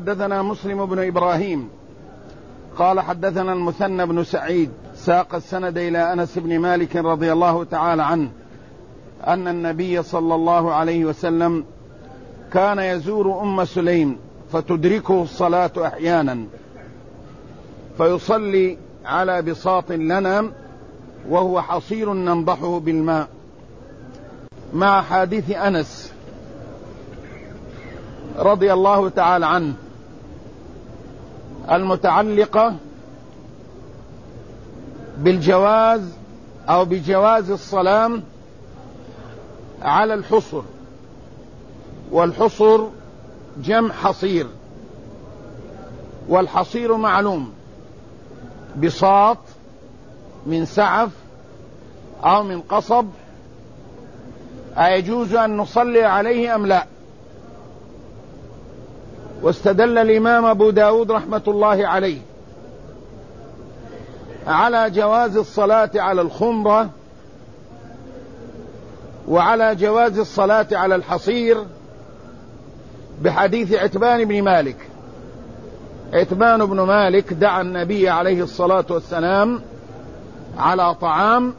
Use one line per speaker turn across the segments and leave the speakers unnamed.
حدثنا مسلم بن إبراهيم قال حدثنا المثنى بن سعيد ساق السند إلى أنس بن مالك رضي الله تعالى عنه أن النبي صلى الله عليه وسلم كان يزور أم سليم فتدركه الصلاة أحيانا فيصلي على بساط لنا وهو حصير ننضحه بالماء، مع حادث أنس رضي الله تعالى عنه المتعلقة بالجواز أو بجواز الصلاة على الحصر، والحصر جمع حصير، والحصير معلوم بساط من سعف أو من قصب، أيجوز أن نصلي عليه أم لا؟ واستدل الإمام أبو داود رحمة الله عليه على جواز الصلاة على الخمرة وعلى جواز الصلاة على الحصير بحديث عتبان بن مالك. عتبان بن مالك دعا النبي عليه الصلاة والسلام على طعام،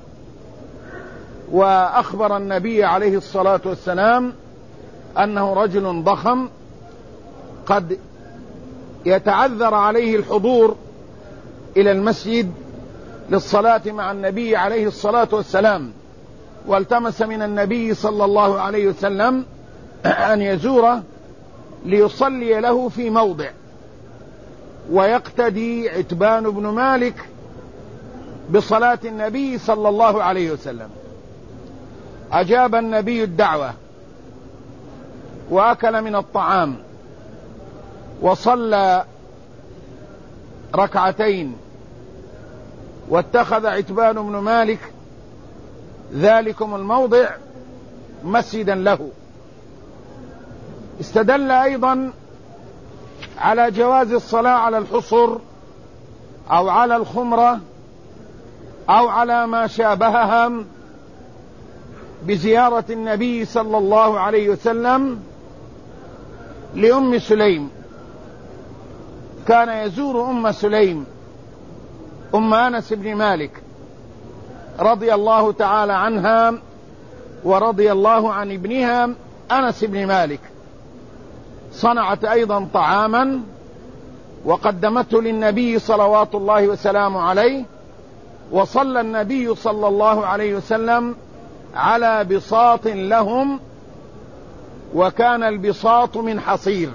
وأخبر النبي عليه الصلاة والسلام أنه رجل ضخم قد يتعذر عليه الحضور إلى المسجد للصلاة مع النبي عليه الصلاة والسلام، والتمس من النبي صلى الله عليه وسلم أن يزوره ليصلي له في موضع ويقتدي عتبان بن مالك بصلاة النبي صلى الله عليه وسلم. أجاب النبي الدعوة وأكل من الطعام وصلى ركعتين، واتخذ عتبان بن مالك ذلكم الموضع مسجدا له. استدل أيضا على جواز الصلاة على الحصر أو على الخمرة أو على ما شابهها بزيارة النبي صلى الله عليه وسلم لأم سليم. كان يزور أم سليم أم أنس بن مالك رضي الله تعالى عنها ورضي الله عن ابنها أنس بن مالك. صنعت أيضا طعاما وقدمته للنبي صلوات الله وسلامه عليه، وصلى النبي صلى الله عليه وسلم على بساط لهم، وكان البساط من حصير،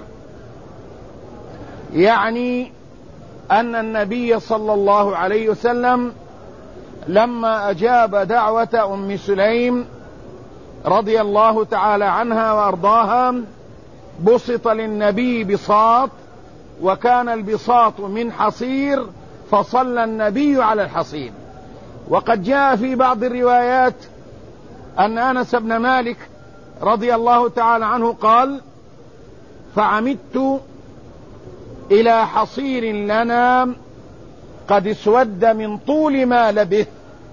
يعني أن النبي صلى الله عليه وسلم لما أجاب دعوة أم سليم رضي الله تعالى عنها وأرضاها بسط للنبي بساط، وكان البساط من حصير، فصلى النبي على الحصير. وقد جاء في بعض الروايات أن أنس بن مالك رضي الله تعالى عنه قال: فعمدت إلى حصير لنا قد اسود من طول ما لبث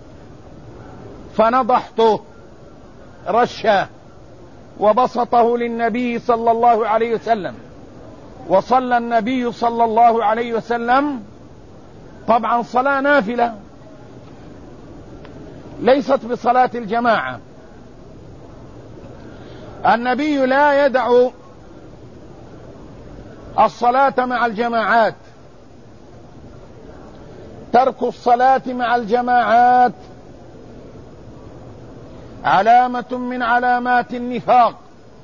فنضحته رشا وبسطه للنبي صلى الله عليه وسلم، وصلى النبي صلى الله عليه وسلم طبعا صلاة نافلة ليست بصلاة الجماعة. النبي لا يدع الصلاة مع الجماعات، ترك الصلاة مع الجماعات علامة من علامات النفاق،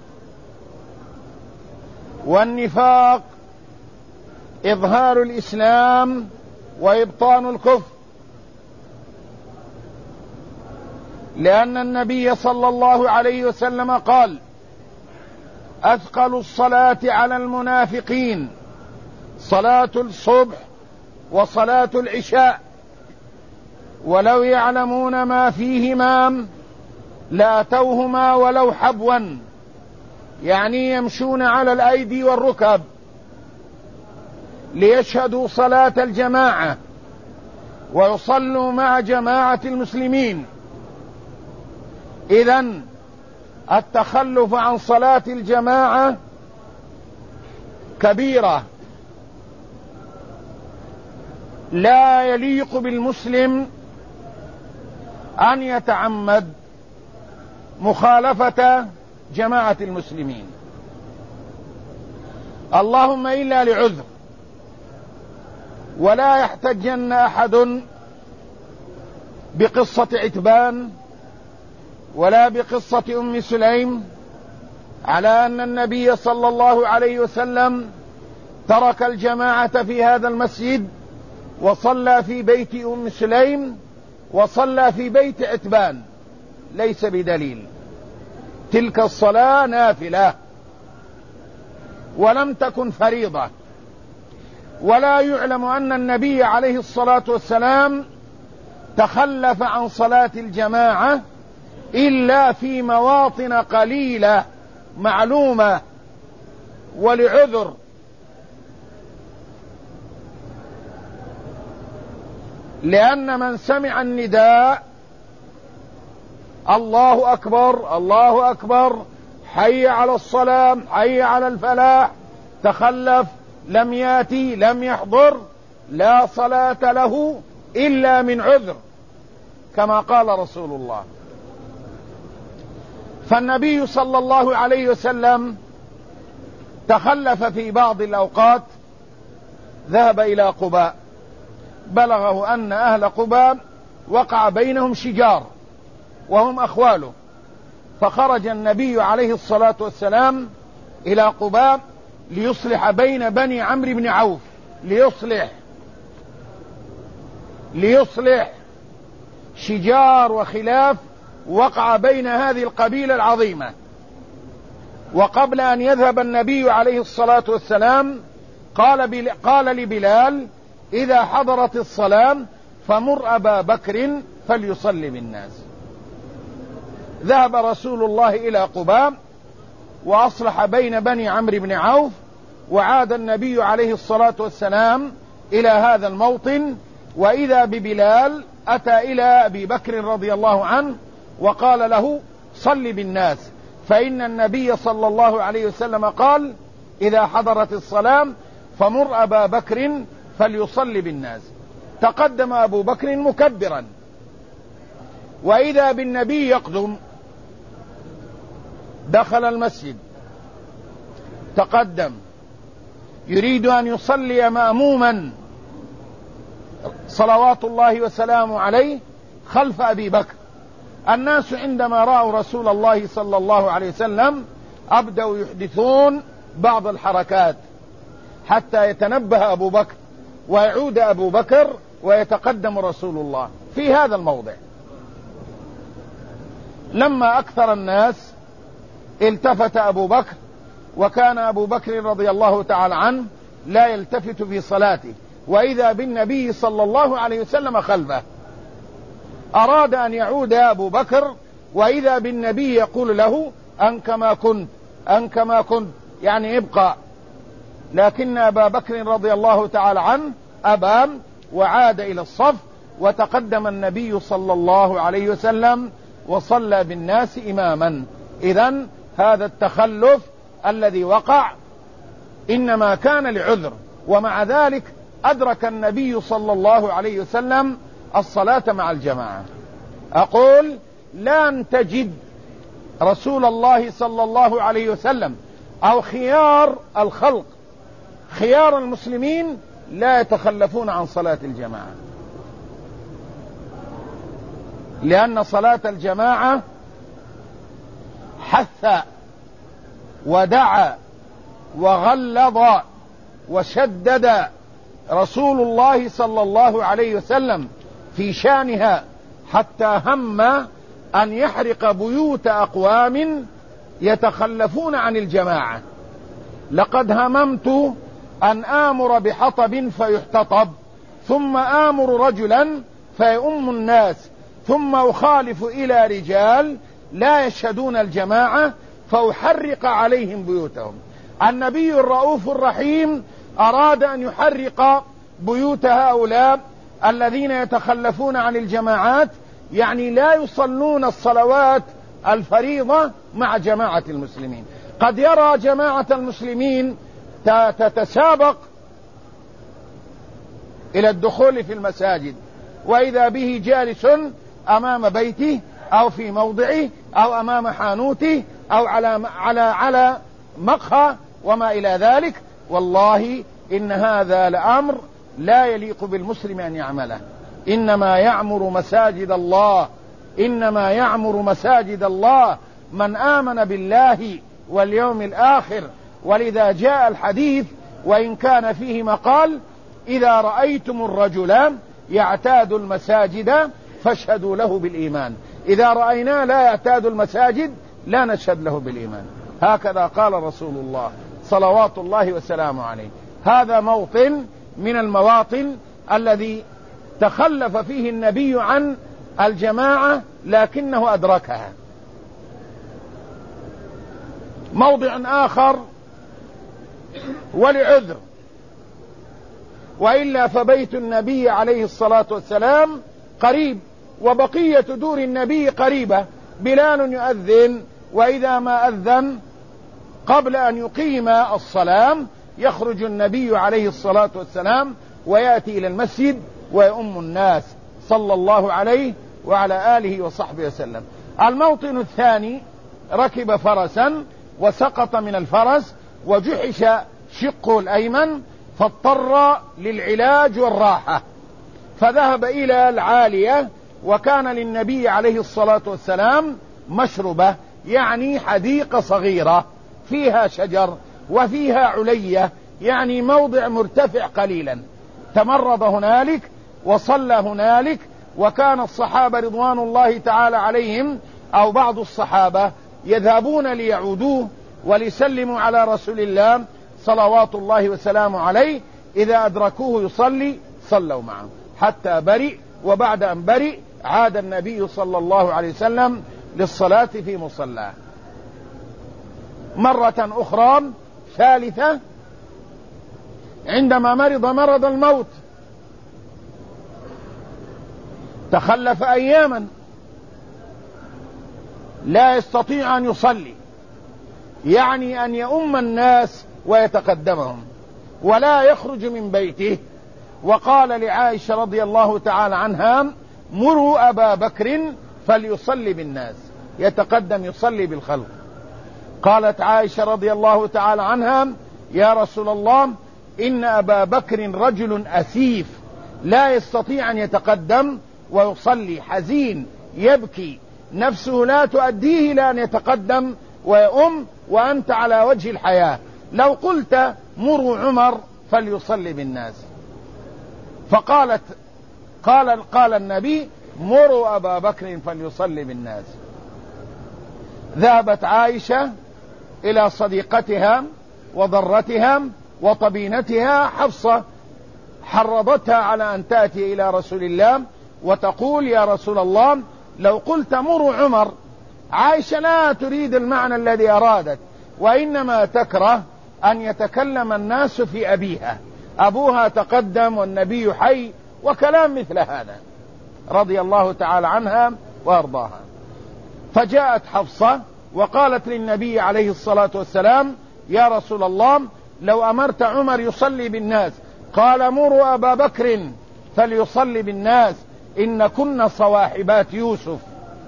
والنفاق إظهار الإسلام وإبطان الكفر، لأن النبي صلى الله عليه وسلم قال: أثقل الصلاة على المنافقين صلاة الصبح وصلاة العشاء، ولو يعلمون ما فيهما لأتوهما ولو حبوا، يعني يمشون على الأيدي والركب ليشهدوا صلاة الجماعة ويصلوا مع جماعة المسلمين. إذن التخلف عن صلاة الجماعة كبيرة لا يليق بالمسلم أن يتعمد مخالفة جماعة المسلمين، اللهم إلا لعذر. ولا يحتجن أحد بقصة عتبان ولا بقصة أم سليم على أن النبي صلى الله عليه وسلم ترك الجماعة في هذا المسجد وصلى في بيت أم سليم وصلى في بيت عتبان، ليس بدليل. تلك الصلاة نافلة ولم تكن فريضة. ولا يعلم أن النبي عليه الصلاة والسلام تخلف عن صلاة الجماعة إلا في مواطن قليلة معلومة ولعذر، لأن من سمع النداء الله أكبر الله أكبر حي على الصلاة حي على الفلاح تخلف لم يأتي لم يحضر لا صلاة له إلا من عذر، كما قال رسول الله. فالنبي صلى الله عليه وسلم تخلف في بعض الأوقات، ذهب إلى قباء، بلغه أن أهل قباء وقع بينهم شجار وهم أخواله، فخرج النبي عليه الصلاة والسلام إلى قباء ليصلح بين بني عمرو بن عوف، ليصلح شجار وخلاف وقع بين هذه القبيلة العظيمة. وقبل أن يذهب النبي عليه الصلاة والسلام قال لبلال: إذا حضرت الصلاة فمر أبا بكر فليصلي بالناس. ذهب رسول الله إلى قباء وأصلح بين بني عمرو بن عوف، وعاد النبي عليه الصلاة والسلام إلى هذا الموطن، وإذا ببلال أتى إلى أبي بكر رضي الله عنه وقال له: صل بالناس، فإن النبي صلى الله عليه وسلم قال: إذا حضرت الصلاة فمر أبا بكر فليصلي بالناس. تقدم أبو بكر مكبرا، وإذا بالنبي يقدم، دخل المسجد تقدم يريد أن يصلي مأموما صلوات الله وسلامه عليه خلف أبي بكر. الناس عندما رأوا رسول الله صلى الله عليه وسلم أبدأوا يحدثون بعض الحركات حتى يتنبه أبو بكر ويعود أبو بكر ويتقدم رسول الله في هذا الموضع. لما أكثر الناس التفت أبو بكر، وكان أبو بكر رضي الله تعالى عنه لا يلتفت في صلاته، وإذا بالنبي صلى الله عليه وسلم خلفه. أراد أن يعود أبو بكر، وإذا بالنبي يقول له: أن كما كنت يعني ابقى. لكن أبا بكر رضي الله تعالى عنه أبى وعاد إلى الصف، وتقدم النبي صلى الله عليه وسلم وصلى بالناس إماما. إذن هذا التخلف الذي وقع إنما كان لعذر، ومع ذلك أدرك النبي صلى الله عليه وسلم الصلاة مع الجماعة. أقول: لن تجد رسول الله صلى الله عليه وسلم أو خيار الخلق خيار المسلمين لا يتخلفون عن صلاة الجماعة، لأن صلاة الجماعة حث ودعا وغلظ وشدد رسول الله صلى الله عليه وسلم في شأنها، حتى هم أن يحرق بيوت أقوام يتخلفون عن الجماعة. لقد هممت أن آمر بحطب فيحتطب، ثم آمر رجلا فيؤم الناس، ثم أخالف إلى رجال لا يشهدون الجماعة فأحرق عليهم بيوتهم. النبي الرؤوف الرحيم أراد أن يحرق بيوت هؤلاء الذين يتخلفون عن الجماعات، يعني لا يصلون الصلوات الفريضة مع جماعة المسلمين. قد يرى جماعة المسلمين تتسابق إلى الدخول في المساجد، وإذا به جالس أمام بيته أو في موضعه أو أمام حانوته أو على مقهى وما إلى ذلك. والله إن هذا لأمر لا يليق بالمسلم أن يعمله. إنما يعمر مساجد الله من آمن بالله واليوم الآخر. ولذا جاء الحديث وإن كان فيه مقال: إذا رأيتم الرجل يعتاد المساجد فاشهدوا له بالإيمان. إذا رأيناه لا يعتاد المساجد لا نشهد له بالإيمان. هكذا قال رسول الله صلوات الله وسلامه عليه. هذا موطن من المواطن الذي تخلف فيه النبي عن الجماعة لكنه أدركها. موضع آخر ولعذر، وإلا فبيت النبي عليه الصلاة والسلام قريب، وبقية دور النبي قريبة. بلال يؤذن، وإذا ما أذن قبل أن يقيم الصلاة يخرج النبي عليه الصلاة والسلام ويأتي إلى المسجد ويؤم الناس صلى الله عليه وعلى آله وصحبه وسلم. الموطن الثاني: ركب فرسا وسقط من الفرس وجحش شقه الأيمن فاضطر للعلاج والراحة، فذهب إلى العالية، وكان للنبي عليه الصلاة والسلام مشربة، يعني حديقة صغيرة فيها شجر وفيها علية، يعني موضع مرتفع قليلا. تمرض هنالك وصلى هنالك، وكان الصحابة رضوان الله تعالى عليهم أو بعض الصحابة يذهبون ليعودوه وليسلموا على رسول الله صلوات الله وسلامه عليه. إذا أدركوه يصلي صلوا معه حتى برئ، وبعد أن برئ عاد النبي صلى الله عليه وسلم للصلاة في مصلاه. مرة أخرى ثالثة: عندما مرض الموت تخلف أياما لا يستطيع أن يصلي، يعني أن يؤم الناس ويتقدمهم ولا يخرج من بيته. وقال لعائشة رضي الله تعالى عنها: مروا أبا بكر فليصلي بالناس، يتقدم يصلي بالخلق. قالت عائشة رضي الله تعالى عنها: يا رسول الله، إن أبا بكر رجل أسيف لا يستطيع أن يتقدم ويصلي، حزين يبكي، نفسه لا تؤديه إلى أن يتقدم ويؤم، وأنت على وجه الحياة. لو قلت مروا عمر فليصلي بالناس. قال النبي: مروا أبا بكر فليصلي بالناس. ذهبت عائشة إلى صديقتها وضرتها وطبينتها حفصة، حرضتها على أن تأتي إلى رسول الله وتقول: يا رسول الله، لو قلت مروا عمر. عائشة لا تريد المعنى الذي أرادت، وإنما تكره أن يتكلم الناس في أبيها، أبوها تقدم والنبي حي، وكلام مثل هذا، رضي الله تعالى عنها وأرضاها. فجاءت حفصة وقالت للنبي عليه الصلاة والسلام: يا رسول الله، لو أمرت عمر يصلي بالناس. قال: مروا أبا بكر فليصلي بالناس، إن كن صواحبات يوسف،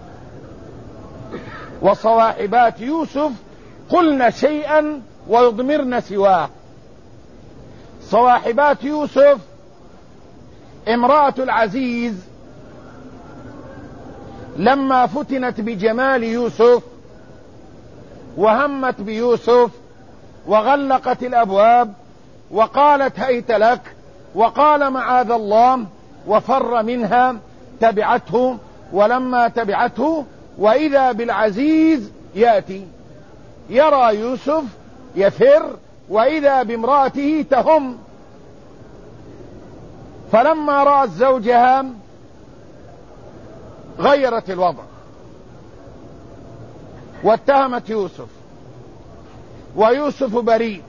وصواحبات يوسف قلن شيئا ويضمرن سواه. صواحبات يوسف امرأة العزيز لما فتنت بجمال يوسف وهمت بيوسف وغلقت الأبواب وقالت هيت لك، وقال معاذ الله، وفر منها، تبعته. ولما تبعته وإذا بالعزيز يأتي، يرى يوسف يفر، وإذا بامرأته تهم. فلما رأت زوجها غيرت الوضع واتهمت يوسف، ويوسف بريء.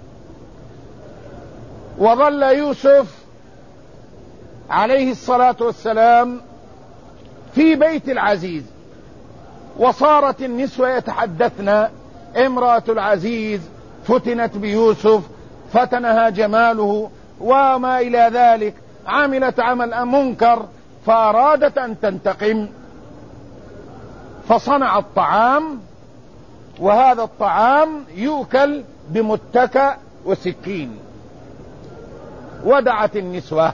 وظل يوسف عليه الصلاة والسلام في بيت العزيز، وصارت النسوة يتحدثن: امرأة العزيز فتنت بيوسف، فتنها جماله وما إلى ذلك. عملت عمل منكر فأرادت أن تنتقم، فصنع الطعام، وهذا الطعام يؤكل بمتكأ وسكين، ودعت النسوة.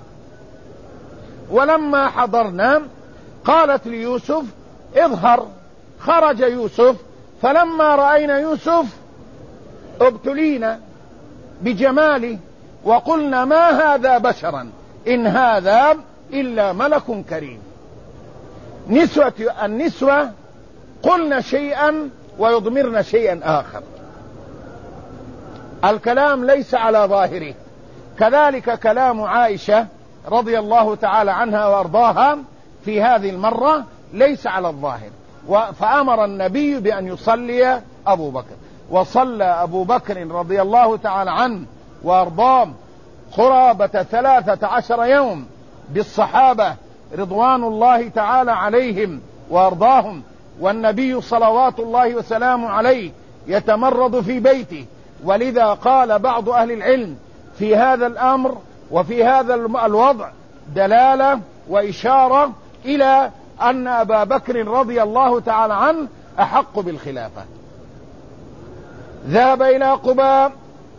ولما حضرنا قالت ليوسف اظهر. خرج يوسف، فلما رأينا يوسف ابتلينا بجماله وقلنا ما هذا بشرا إن هذا إلا ملك كريم. النسوة قلنا شيئا ويضمرن شيئا آخر، الكلام ليس على ظاهره. كذلك كلام عائشة رضي الله تعالى عنها وأرضاها في هذه المرة ليس على الظاهر. فأمر النبي بأن يصلي أبو بكر، وصلى أبو بكر رضي الله تعالى عنه وأرضاه قرابة 13 يوم بالصحابة رضوان الله تعالى عليهم وأرضاهم، والنبي صلوات الله وسلامه عليه يتمرض في بيته. ولذا قال بعض أهل العلم في هذا الأمر وفي هذا الوضع دلالة وإشارة إلى أن أبا بكر رضي الله تعالى عنه أحق بالخلافة. ذهب إلى قباء،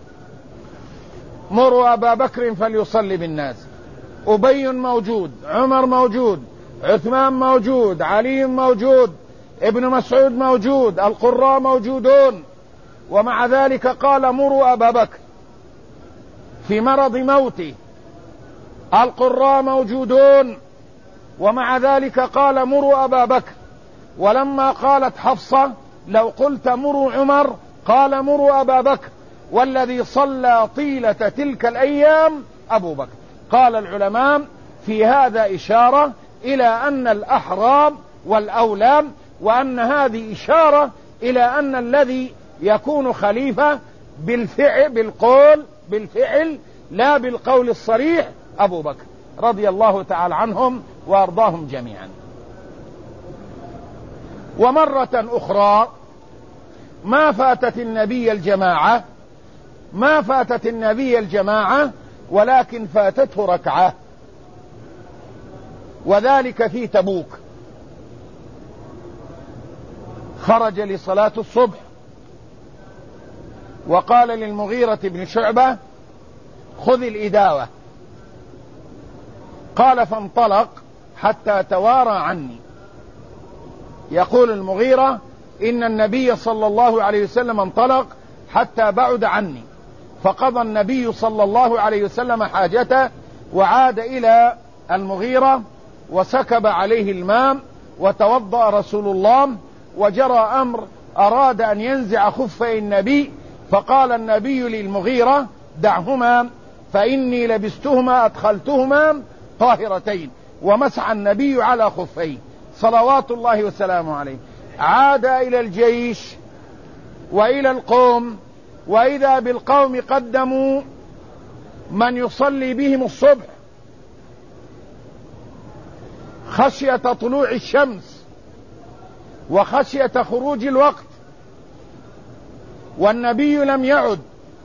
مروا أبا بكر فليصلي بالناس. أبي موجود، عمر موجود، عثمان موجود، علي موجود، ابن مسعود موجود، القراء موجودون، ومع ذلك قال مروا أبا بكر في مرض موته. القراء موجودون، ومع ذلك قال مروا أبا بكر. ولما قالت حفصة لو قلت مروا عمر، قال مروا أبا بكر، والذي صلى طيلة تلك الأيام أبو بكر. قال العلماء في هذا إشارة إلى أن الأحرام والأولام، وأن هذه إشارة إلى أن الذي يكون خليفة بالفعل لا بالقول الصريح أبو بكر رضي الله تعالى عنهم وأرضاهم جميعا. ومرة أخرى ما فاتت النبي الجماعة ولكن فاتته ركعة، وذلك في تبوك. خرج لصلاة الصبح وقال للمغيرة بن شعبة خذ الإداوة، قال فانطلق حتى توارى عني. يقول المغيرة إن النبي صلى الله عليه وسلم انطلق حتى بعد عني، فقضى النبي صلى الله عليه وسلم حاجته وعاد إلى المغيرة وسكب عليه الماء وتوضأ رسول الله، وجرى أمر أراد أن ينزع خفي النبي، فقال النبي للمغيرة دعهما فإني لبستهما أدخلتهما طاهرتين، ومسح النبي على خفيه صلوات الله وسلامه عليه. عاد إلى الجيش وإلى القوم، وإذا بالقوم قدموا من يصلي بهم الصبح خشية طلوع الشمس وخشية خروج الوقت، والنبي لم يعد.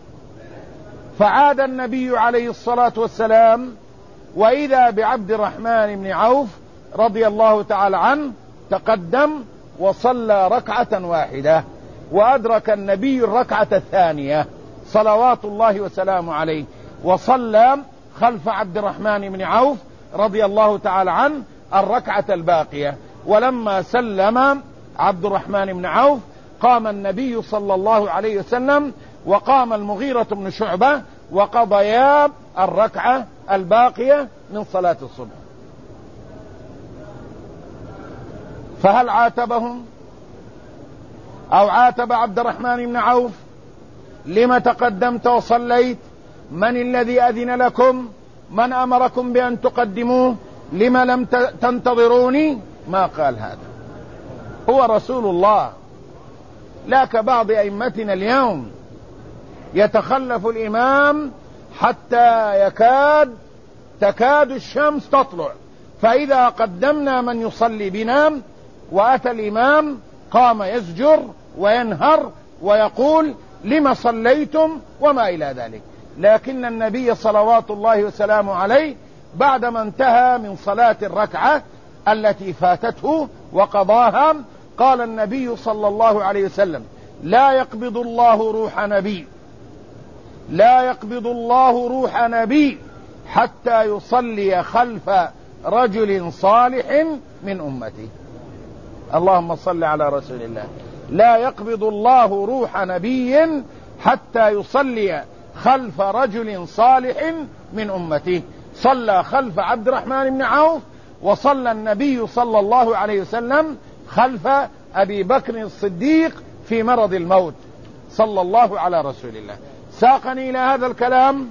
فعاد النبي عليه الصلاة والسلام، وإذا بعبد الرحمن بن عوف رضي الله تعالى عنه تقدم وصلى ركعة واحدة، وأدرك النبي الركعة الثانية صلوات الله وسلامه عليه، وصلى خلف عبد الرحمن بن عوف رضي الله تعالى عنه الركعة الباقية. ولما سلم عبد الرحمن بن عوف قام النبي صلى الله عليه وسلم وقام المغيرة بن شعبة وقضيا الركعة الباقية من صلاة الصبح. فهل عاتبهم أو عاتب عبد الرحمن بن عوف؟ لما تقدمت وصليت؟ من الذي أذن لكم؟ من أمركم بأن تقدموه؟ لما لم تنتظروني؟ ما قال هذا، هو رسول الله. لا كبعض أئمتنا اليوم يتخلف الإمام حتى تكاد الشمس تطلع، فإذا قدمنا من يصلي بنا وأتى الإمام قام يزجر وينهر ويقول لما صليتم وما إلى ذلك. لكن النبي صلوات الله وسلامه عليه بعدما انتهى من صلاة الركعة التي فاتته وقضاها، قال النبي صلى الله عليه وسلم: لا يقبض الله روح نبي، لا يقبض الله روح نبي حتى يصلي خلف رجل صالح من أمته. اللهم صل على رسول الله. لا يقبض الله روح نبي حتى يصلي خلف رجل صالح من أمته. صلى خلف عبد الرحمن بن عوف، وصلى النبي صلى الله عليه وسلم خلف أبي بكر الصديق في مرض الموت صلى الله على رسول الله. ساقني إلى هذا الكلام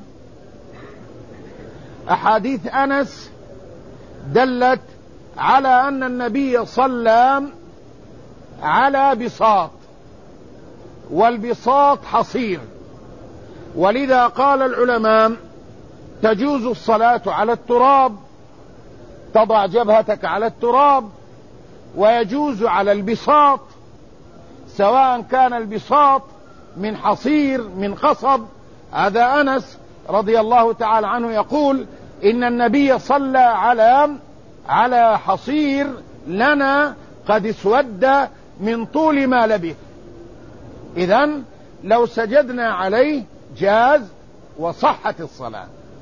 أحاديث أنس دلت على أن النبي صلى على بساط، والبساط حصير، ولذا قال العلماء: تجوز الصلاة على التراب، تضع جبهتك على التراب، ويجوز على البساط، سواء كان البساط من حصير من قصب. هذا أنس رضي الله تعالى عنه يقول: إن النبي صلى على حصير لنا قد اسود من طول ما لبث. إذن لو سجدنا عليه جاز وصحت الصلاة.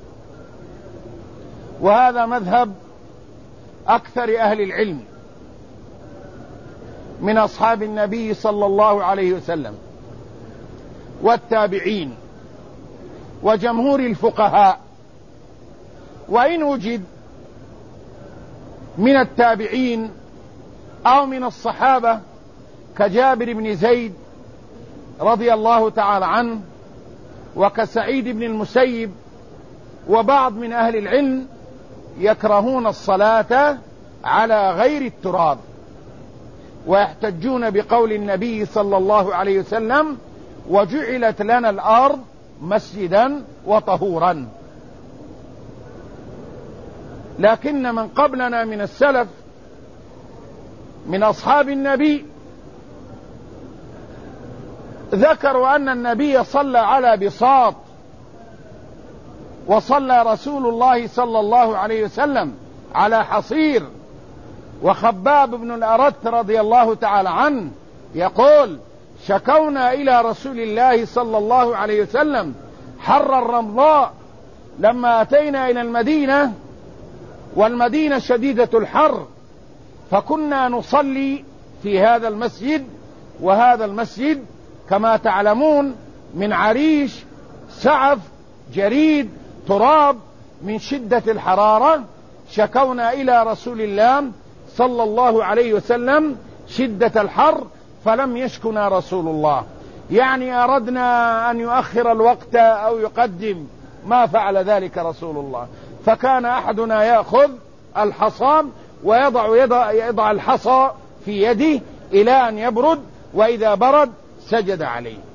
وهذا مذهب أكثر أهل العلم من أصحاب النبي صلى الله عليه وسلم والتابعين وجمهور الفقهاء. وإن وجد من التابعين أو من الصحابة كجابر بن زيد رضي الله تعالى عنه، وكسعيد بن المسيب، وبعض من أهل العلم يكرهون الصلاة على غير التراب، ويحتجون بقول النبي صلى الله عليه وسلم: وجعلت لنا الأرض مسجدا وطهورا. لكن من قبلنا من السلف من أصحاب النبي ذكروا أن النبي صلى على بساط، وصلى رسول الله صلى الله عليه وسلم على حصير. وخباب بن الأرت رضي الله تعالى عنه يقول: شكونا إلى رسول الله صلى الله عليه وسلم حر الرمضاء لما أتينا إلى المدينة، والمدينة شديدة الحر، فكنا نصلي في هذا المسجد، وهذا المسجد كما تعلمون من عريش، سعف، جريد، تراب، من شدة الحرارة. شكونا إلى رسول الله صلى الله عليه وسلم شدة الحر فلم يشكنا رسول الله، يعني أردنا أن يؤخر الوقت أو يقدم، ما فعل ذلك رسول الله. فكان أحدنا يأخذ الحصى ويضع الحصى في يده إلى أن يبرد، وإذا برد سجد عليه.